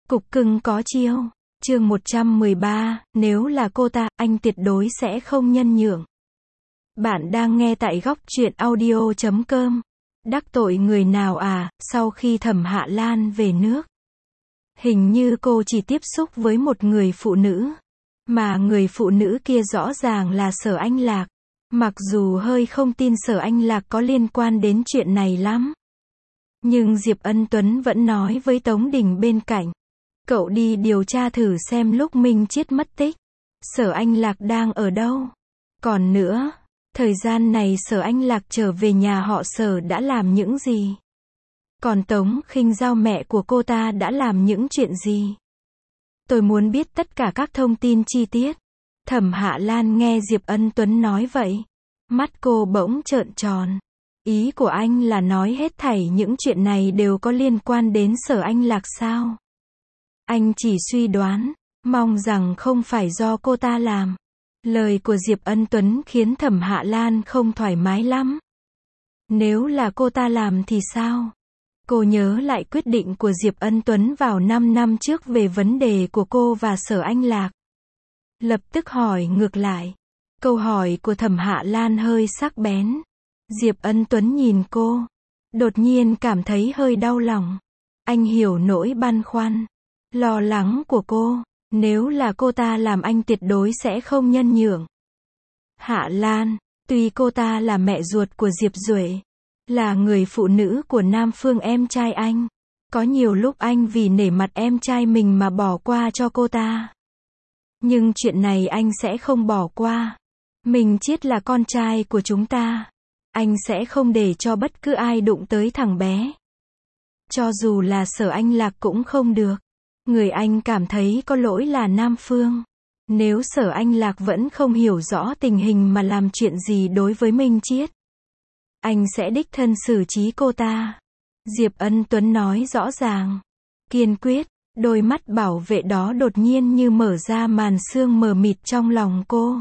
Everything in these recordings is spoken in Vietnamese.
Cục cưng có chiêu. Chương 113, nếu là cô ta, anh tuyệt đối sẽ không nhân nhượng. Bạn đang nghe tại góc truyện audio.com. Đắc tội người nào à, sau khi Thẩm Hạ Lan về nước. Hình như cô chỉ tiếp xúc với một người phụ nữ. Mà người phụ nữ kia rõ ràng là Sở Anh Lạc. Mặc dù hơi không tin Sở Anh Lạc có liên quan đến chuyện này lắm. Nhưng Diệp Ân Tuấn vẫn nói với Tống Đình bên cạnh. Cậu đi điều tra thử xem lúc Minh Chiết mất tích, Sở Anh Lạc đang ở đâu. Còn nữa, thời gian này Sở Anh Lạc trở về nhà họ Sở đã làm những gì? Còn Tống Khinh Giao mẹ của cô ta đã làm những chuyện gì? Tôi muốn biết tất cả các thông tin chi tiết. Thẩm Hạ Lan nghe Diệp Ân Tuấn nói vậy. Mắt cô bỗng trợn tròn. Ý của anh là nói hết thảy những chuyện này đều có liên quan đến Sở Anh Lạc sao? Anh chỉ suy đoán, mong rằng không phải do cô ta làm. Lời của Diệp Ân Tuấn khiến Thẩm Hạ Lan không thoải mái lắm. Nếu là cô ta làm thì sao? Cô nhớ lại quyết định của Diệp Ân Tuấn vào 5 năm trước về vấn đề của cô và Sở Anh Lạc. Lập tức hỏi ngược lại. Câu hỏi của Thẩm Hạ Lan hơi sắc bén. Diệp Ân Tuấn nhìn cô, đột nhiên cảm thấy hơi đau lòng. Anh hiểu nỗi băn khoăn, lo lắng của cô. Nếu là cô ta làm anh tuyệt đối sẽ không nhân nhượng. Hạ Lan, tuy cô ta là mẹ ruột của Diệp Duệ, là người phụ nữ của Nam Phương em trai anh, có nhiều lúc anh vì nể mặt em trai mình mà bỏ qua cho cô ta. Nhưng chuyện này anh sẽ không bỏ qua. Minh Chiết là con trai của chúng ta. Anh sẽ không để cho bất cứ ai đụng tới thằng bé. Cho dù là Sở Anh Lạc cũng không được. Người anh cảm thấy có lỗi là Nam Phương. Nếu Sở Anh Lạc vẫn không hiểu rõ tình hình mà làm chuyện gì đối với Minh Chiết, anh sẽ đích thân xử trí cô ta. Diệp Ân Tuấn nói rõ ràng, kiên quyết. Đôi mắt bảo vệ đó đột nhiên như mở ra màn sương mờ mịt trong lòng cô.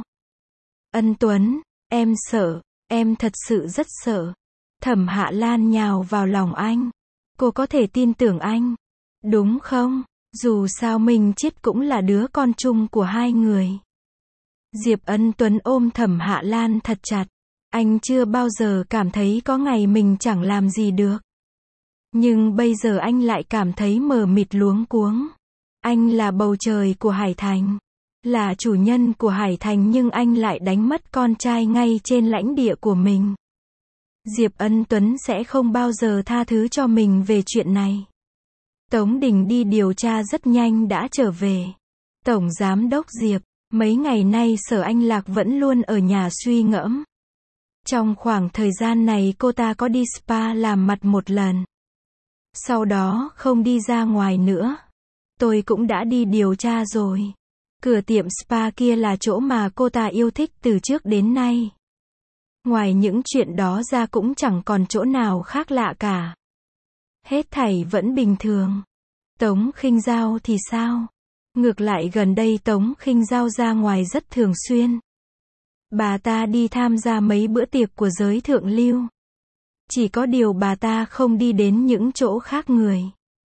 Ân Tuấn, em sợ, em thật sự rất sợ. Thẩm Hạ Lan nhào vào lòng anh. Cô có thể tin tưởng anh, đúng không? Dù sao Minh Chiết cũng là đứa con chung của hai người. Diệp Ân Tuấn ôm Thẩm Hạ Lan thật chặt. Anh chưa bao giờ cảm thấy có ngày mình chẳng làm gì được. Nhưng bây giờ anh lại cảm thấy mờ mịt luống cuống. Anh là bầu trời của Hải Thành, là chủ nhân của Hải Thành, nhưng anh lại đánh mất con trai ngay trên lãnh địa của mình. Diệp Ân Tuấn sẽ không bao giờ tha thứ cho mình về chuyện này. Tống Đình đi điều tra rất nhanh đã trở về. Tổng Giám đốc Diệp, mấy ngày nay Sở Anh Lạc vẫn luôn ở nhà suy ngẫm. Trong khoảng thời gian này cô ta có đi spa làm mặt một lần. Sau đó không đi ra ngoài nữa. Tôi cũng đã đi điều tra rồi. Cửa tiệm spa kia là chỗ mà cô ta yêu thích từ trước đến nay. Ngoài những chuyện đó ra cũng chẳng còn chỗ nào khác lạ cả. Hết thảy vẫn bình thường. Tống Khinh Giao thì sao? Ngược lại gần đây Tống Khinh Giao ra ngoài rất thường xuyên. Bà ta đi tham gia mấy bữa tiệc của giới thượng lưu. Chỉ có điều bà ta không đi đến những chỗ khác người.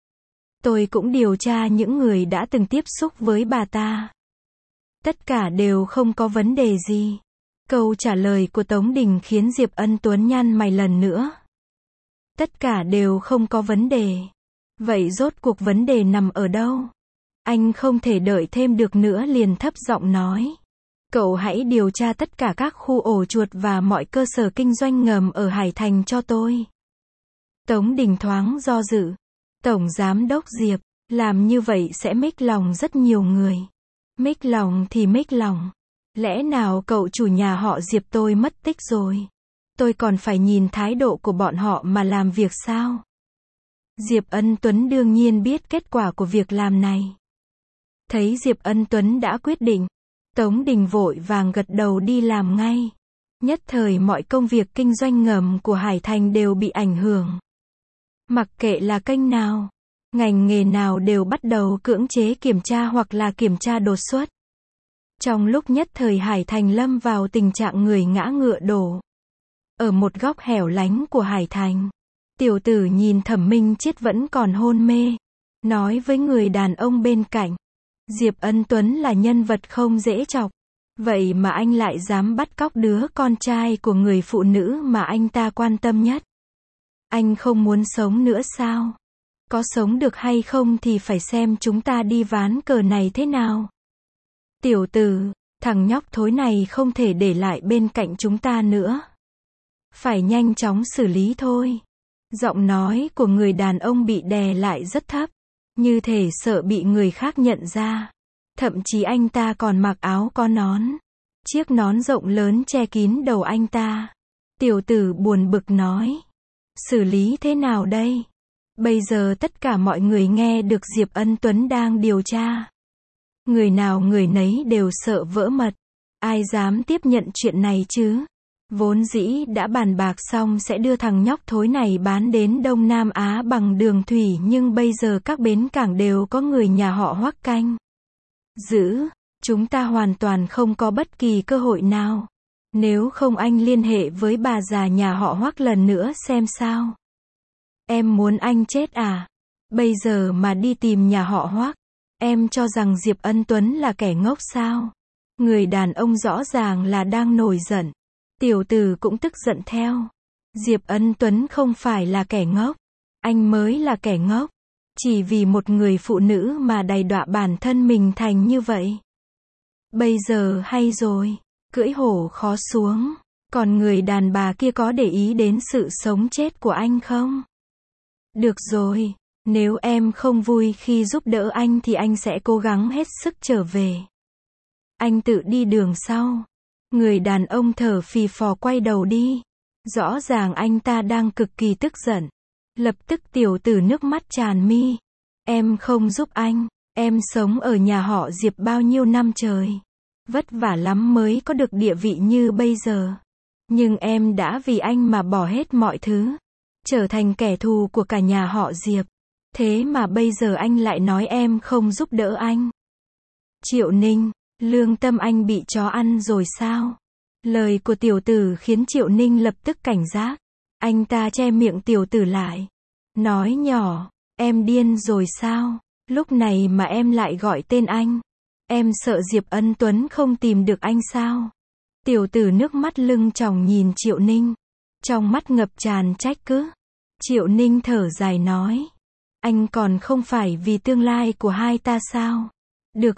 Tôi cũng điều tra những người đã từng tiếp xúc với bà ta. Tất cả đều không có vấn đề gì. Câu trả lời của Tống Đình khiến Diệp Ân Tuấn nhăn mày lần nữa. Tất cả đều không có vấn đề. Vậy rốt cuộc vấn đề nằm ở đâu? Anh không thể đợi thêm được nữa liền thấp giọng nói. Cậu hãy điều tra tất cả các khu ổ chuột và mọi cơ sở kinh doanh ngầm ở Hải Thành cho tôi. Tống Đình thoáng do dự. Tổng Giám đốc Diệp, làm như vậy sẽ mếch lòng rất nhiều người. Mếch lòng thì mếch lòng. Lẽ nào cậu chủ nhà họ Diệp tôi mất tích rồi? Tôi còn phải nhìn thái độ của bọn họ mà làm việc sao? Diệp Ân Tuấn đương nhiên biết kết quả của việc làm này. Thấy Diệp Ân Tuấn đã quyết định, Tống Đình vội vàng gật đầu đi làm ngay. Nhất thời mọi công việc kinh doanh ngầm của Hải Thành đều bị ảnh hưởng. Mặc kệ là kênh nào, ngành nghề nào đều bắt đầu cưỡng chế kiểm tra hoặc là kiểm tra đột xuất. Trong lúc nhất thời Hải Thành lâm vào tình trạng người ngã ngựa đổ. Ở một góc hẻo lánh của Hải Thành, tiểu tử nhìn Thẩm Minh Chiết vẫn còn hôn mê. nói với người đàn ông bên cạnh. Diệp Ân Tuấn là nhân vật không dễ chọc. Vậy mà anh lại dám bắt cóc đứa con trai của người phụ nữ mà anh ta quan tâm nhất. Anh không muốn sống nữa sao? Có sống được hay không thì phải xem chúng ta đi ván cờ này thế nào. Tiểu tử, thằng nhóc thối này không thể để lại bên cạnh chúng ta nữa. Phải nhanh chóng xử lý thôi. Giọng nói của người đàn ông bị đè lại rất thấp, như thể sợ bị người khác nhận ra. Thậm chí anh ta còn mặc áo có nón. Chiếc nón rộng lớn che kín đầu anh ta. Tiểu tử buồn bực nói. Xử lý thế nào đây? Bây giờ tất cả mọi người nghe được Diệp Ân Tuấn đang điều tra. Người nào người nấy đều sợ vỡ mật. Ai dám tiếp nhận chuyện này chứ? Vốn dĩ đã bàn bạc xong sẽ đưa thằng nhóc thối này bán đến Đông Nam Á bằng đường thủy, nhưng bây giờ các bến cảng đều có người nhà họ Hoắc canh giữ. Chúng ta hoàn toàn không có bất kỳ cơ hội nào. Nếu không anh liên hệ với bà già nhà họ Hoắc lần nữa xem sao. Em muốn anh chết à? Bây giờ mà đi tìm nhà họ Hoắc, em cho rằng Diệp Ân Tuấn là kẻ ngốc sao? Người đàn ông rõ ràng là đang nổi giận. Tiểu tử cũng tức giận theo. Diệp Ân Tuấn không phải là kẻ ngốc. Anh mới là kẻ ngốc. Chỉ vì một người phụ nữ mà đày đọa bản thân mình thành như vậy. Bây giờ hay rồi. Cưỡi hổ khó xuống. Còn người đàn bà kia có để ý đến sự sống chết của anh không? Được rồi. Nếu em không vui khi giúp đỡ anh thì anh sẽ cố gắng hết sức trở về. Anh tự đi đường sau. Người đàn ông thở phì phò quay đầu đi. Rõ ràng anh ta đang cực kỳ tức giận. Lập tức tiểu tử nước mắt tràn mi. Em không giúp anh. Em sống ở nhà họ Diệp bao nhiêu năm trời. Vất vả lắm mới có được địa vị như bây giờ. Nhưng em đã vì anh mà bỏ hết mọi thứ. Trở thành kẻ thù của cả nhà họ Diệp. Thế mà bây giờ anh lại nói em không giúp đỡ anh. Triệu Ninh, lương tâm anh bị chó ăn rồi sao? Lời của tiểu tử khiến Triệu Ninh lập tức cảnh giác. Anh ta che miệng tiểu tử lại. Nói nhỏ, em điên rồi sao? Lúc này mà em lại gọi tên anh. Em sợ Diệp Ân Tuấn không tìm được anh sao? Tiểu tử nước mắt lưng tròng nhìn Triệu Ninh. Trong mắt ngập tràn trách cứ. Triệu Ninh thở dài nói. Anh còn không phải vì tương lai của hai ta sao? Được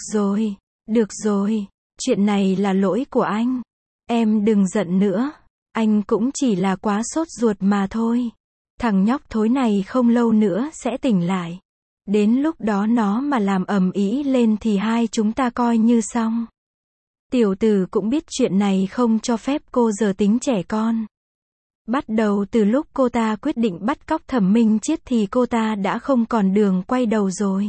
rồi. Chuyện này là lỗi của anh. Em đừng giận nữa. Anh cũng chỉ là quá sốt ruột mà thôi. Thằng nhóc thối này không lâu nữa sẽ tỉnh lại. Đến lúc đó nó mà làm ầm ĩ lên thì hai chúng ta coi như xong. Tiểu tử cũng biết chuyện này không cho phép cô giờ tính trẻ con. Bắt đầu từ lúc cô ta quyết định bắt cóc Thẩm Minh Chiết thì cô ta đã không còn đường quay đầu rồi.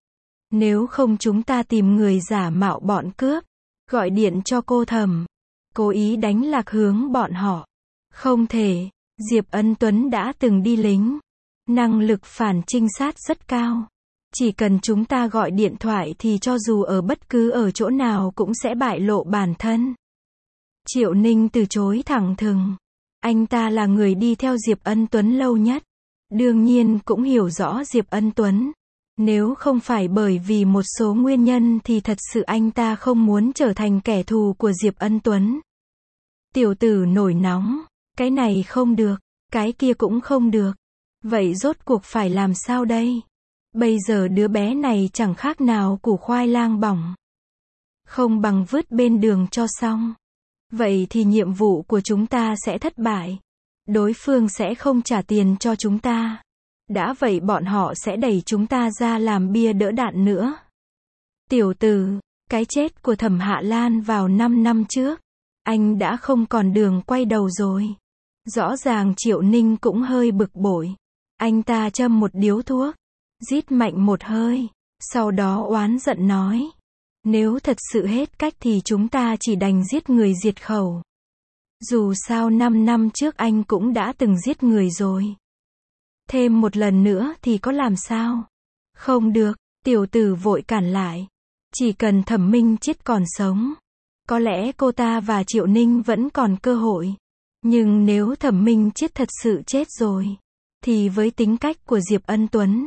Nếu không chúng ta tìm người giả mạo bọn cướp, gọi điện cho cô Thẩm, cố ý đánh lạc hướng bọn họ. Không thể, Diệp Ân Tuấn đã từng đi lính. Năng lực phản trinh sát rất cao. Chỉ cần chúng ta gọi điện thoại thì cho dù ở bất cứ ở chỗ nào cũng sẽ bại lộ bản thân. Triệu Ninh từ chối thẳng thừng. Anh ta là người đi theo Diệp Ân Tuấn lâu nhất. Đương nhiên cũng hiểu rõ Diệp Ân Tuấn. Nếu không phải bởi vì một số nguyên nhân thì thật sự anh ta không muốn trở thành kẻ thù của Diệp Ân Tuấn. Tiểu tử nổi nóng. Cái này không được. Cái kia cũng không được. Vậy rốt cuộc phải làm sao đây? Bây giờ đứa bé này chẳng khác nào củ khoai lang bỏng. Không bằng vứt bên đường cho xong. Vậy thì nhiệm vụ của chúng ta sẽ thất bại. Đối phương sẽ không trả tiền cho chúng ta. Đã vậy bọn họ sẽ đẩy chúng ta ra làm bia đỡ đạn nữa. Tiểu tử, cái chết của Thẩm Hạ Lan vào 5 năm trước. Anh đã không còn đường quay đầu rồi. Rõ ràng Triệu Ninh cũng hơi bực bội. Anh ta châm một điếu thuốc. Rít mạnh một hơi. Sau đó oán giận nói. Nếu thật sự hết cách thì chúng ta chỉ đành giết người diệt khẩu. Dù sao 5 năm trước anh cũng đã từng giết người rồi. Thêm một lần nữa thì có làm sao? Không được, tiểu tử vội cản lại. Chỉ cần Thẩm Minh Chiết còn sống. Có lẽ cô ta và Triệu Ninh vẫn còn cơ hội. Nhưng nếu Thẩm Minh Chiết thật sự chết rồi. Thì với tính cách của Diệp Ân Tuấn.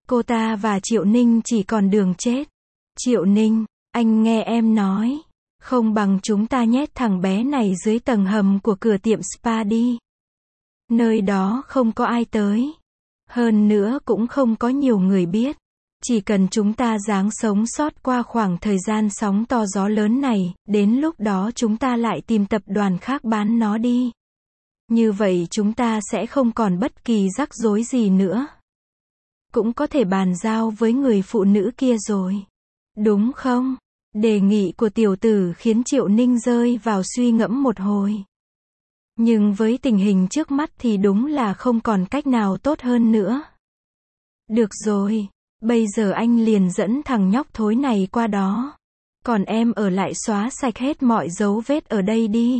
cô ta và Triệu Ninh chỉ còn đường chết. Triệu Ninh, anh nghe em nói, không bằng chúng ta nhét thằng bé này dưới tầng hầm của cửa tiệm spa đi. Nơi đó không có ai tới. Hơn nữa cũng không có nhiều người biết. Chỉ cần chúng ta ráng sống sót qua khoảng thời gian sóng to gió lớn này, đến lúc đó chúng ta lại tìm tập đoàn khác bán nó đi. Như vậy chúng ta sẽ không còn bất kỳ rắc rối gì nữa. Cũng có thể bàn giao với người phụ nữ kia rồi. Đúng không? Đề nghị của tiểu tử khiến Triệu Ninh rơi vào suy ngẫm một hồi. Nhưng với tình hình trước mắt thì đúng là không còn cách nào tốt hơn nữa. Được rồi, bây giờ anh liền dẫn thằng nhóc thối này qua đó. Còn em ở lại xóa sạch hết mọi dấu vết ở đây đi.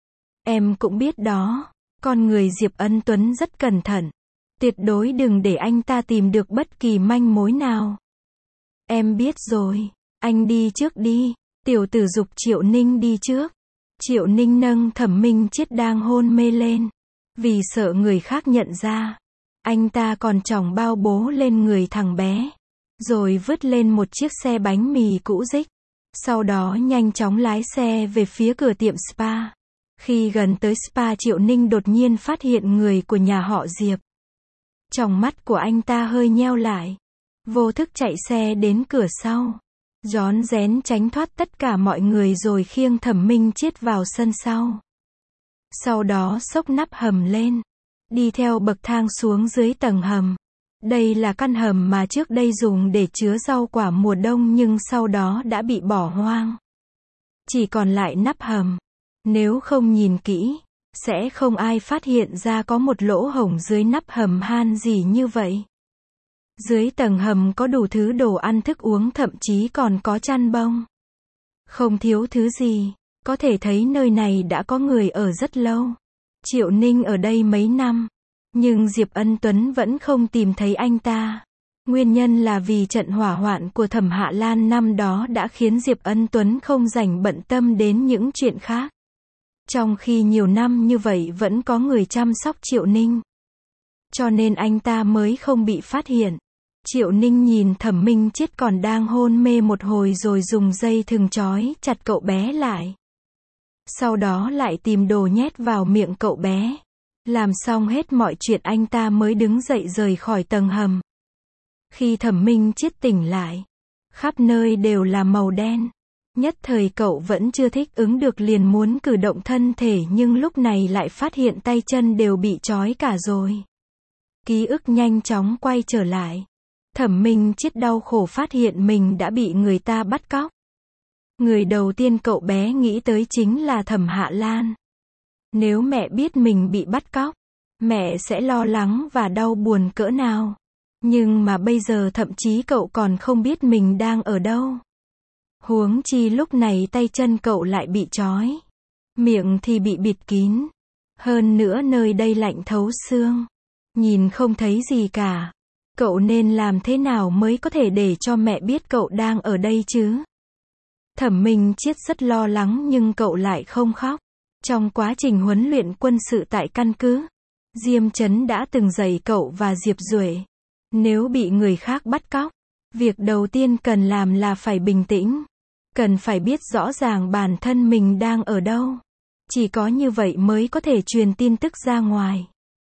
Em cũng biết đó, con người Diệp Ân Tuấn rất cẩn thận. Tuyệt đối đừng để anh ta tìm được bất kỳ manh mối nào. Em biết rồi, anh đi trước đi. Tiểu tử giục Triệu Ninh đi trước. Triệu Ninh nâng Thẩm Minh Chiết đang hôn mê lên. Vì sợ người khác nhận ra, anh ta còn chỏng bao bố lên người thằng bé. Rồi vứt lên một chiếc xe bánh mì cũ rích. Sau đó nhanh chóng lái xe về phía cửa tiệm spa. Khi gần tới spa, Triệu Ninh đột nhiên phát hiện người của nhà họ Diệp. Tròng mắt của anh ta hơi nheo lại. Vô thức chạy xe đến cửa sau. Rón rén tránh thoát tất cả mọi người rồi khiêng Thẩm Minh Chiết vào sân sau. Sau đó xốc nắp hầm lên. Đi theo bậc thang xuống dưới tầng hầm. Đây là căn hầm mà trước đây dùng để chứa rau quả mùa đông nhưng sau đó đã bị bỏ hoang. Chỉ còn lại nắp hầm. Nếu không nhìn kỹ, sẽ không ai phát hiện ra có một lỗ hổng dưới nắp hầm han gì như vậy. Dưới tầng hầm có đủ thứ đồ ăn thức uống, thậm chí còn có chăn bông. Không thiếu thứ gì, có thể thấy nơi này đã có người ở rất lâu. Triệu Ninh ở đây mấy năm, nhưng Diệp Ân Tuấn vẫn không tìm thấy anh ta. Nguyên nhân là vì trận hỏa hoạn của Thẩm Hạ Lan năm đó đã khiến Diệp Ân Tuấn không rảnh bận tâm đến những chuyện khác. Trong khi nhiều năm như vậy vẫn có người chăm sóc Triệu Ninh. Cho nên anh ta mới không bị phát hiện. Triệu Ninh nhìn Thẩm Minh Chiết còn đang hôn mê một hồi rồi dùng dây thừng trói chặt cậu bé lại. Sau đó lại tìm đồ nhét vào miệng cậu bé. Làm xong hết mọi chuyện anh ta mới đứng dậy rời khỏi tầng hầm. Khi Thẩm Minh Chiết tỉnh lại, khắp nơi đều là màu đen. Nhất thời cậu vẫn chưa thích ứng được liền muốn cử động thân thể nhưng lúc này lại phát hiện tay chân đều bị trói cả rồi. Ký ức nhanh chóng quay trở lại. Thẩm Minh Chiết đau khổ phát hiện mình đã bị người ta bắt cóc. Người đầu tiên cậu bé nghĩ tới chính là Thẩm Hạ Lan. Nếu mẹ biết mình bị bắt cóc, mẹ sẽ lo lắng và đau buồn cỡ nào. Nhưng mà bây giờ thậm chí cậu còn không biết mình đang ở đâu. Huống chi lúc này tay chân cậu lại bị trói. Miệng thì bị bịt kín. Hơn nữa nơi đây lạnh thấu xương. Nhìn không thấy gì cả. Cậu nên làm thế nào mới có thể để cho mẹ biết cậu đang ở đây chứ? Thẩm Minh Chiết rất lo lắng nhưng cậu lại không khóc. Trong quá trình huấn luyện quân sự tại căn cứ, Diêm Chấn đã từng dạy cậu và Diệp Duệ. Nếu bị người khác bắt cóc, việc đầu tiên cần làm là phải bình tĩnh. Cần phải biết rõ ràng bản thân mình đang ở đâu. Chỉ có như vậy mới có thể truyền tin tức ra ngoài.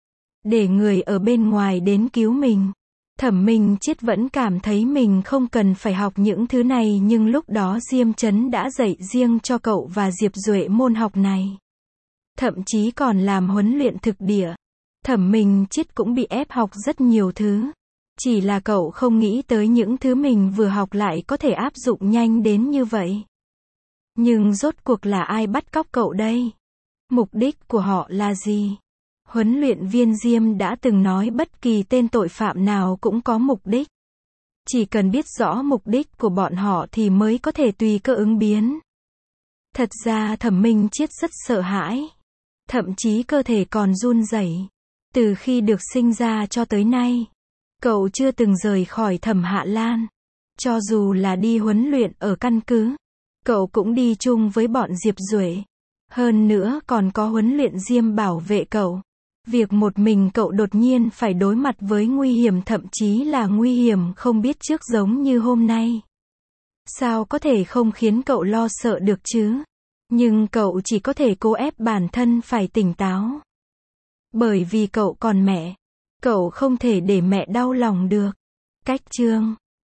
Để người ở bên ngoài đến cứu mình. Thẩm Minh Chiết vẫn cảm thấy mình không cần phải học những thứ này nhưng lúc đó Diêm Chấn đã dạy riêng cho cậu và Diệp Duệ môn học này. Thậm chí còn làm huấn luyện thực địa. Thẩm Minh Chiết cũng bị ép học rất nhiều thứ. Chỉ là cậu không nghĩ tới những thứ mình vừa học lại có thể áp dụng nhanh đến như vậy. Nhưng rốt cuộc là ai bắt cóc cậu đây? Mục đích của họ là gì? Huấn luyện viên Diêm đã từng nói bất kỳ tên tội phạm nào cũng có mục đích. Chỉ cần biết rõ mục đích của bọn họ thì mới có thể tùy cơ ứng biến. Thật ra Thẩm Minh Chiết rất sợ hãi. Thậm chí cơ thể còn run rẩy. Từ khi được sinh ra cho tới nay, cậu chưa từng rời khỏi Thẩm Hạ Lan. Cho dù là đi huấn luyện ở căn cứ, cậu cũng đi chung với bọn Diệp Duệ. Hơn nữa còn có huấn luyện Diêm bảo vệ cậu. Việc một mình cậu đột nhiên phải đối mặt với nguy hiểm, thậm chí là nguy hiểm không biết trước giống như hôm nay. Sao có thể không khiến cậu lo sợ được chứ? Nhưng cậu chỉ có thể cố ép bản thân phải tỉnh táo. Bởi vì cậu còn mẹ. Cậu không thể để mẹ đau lòng được. Cách chương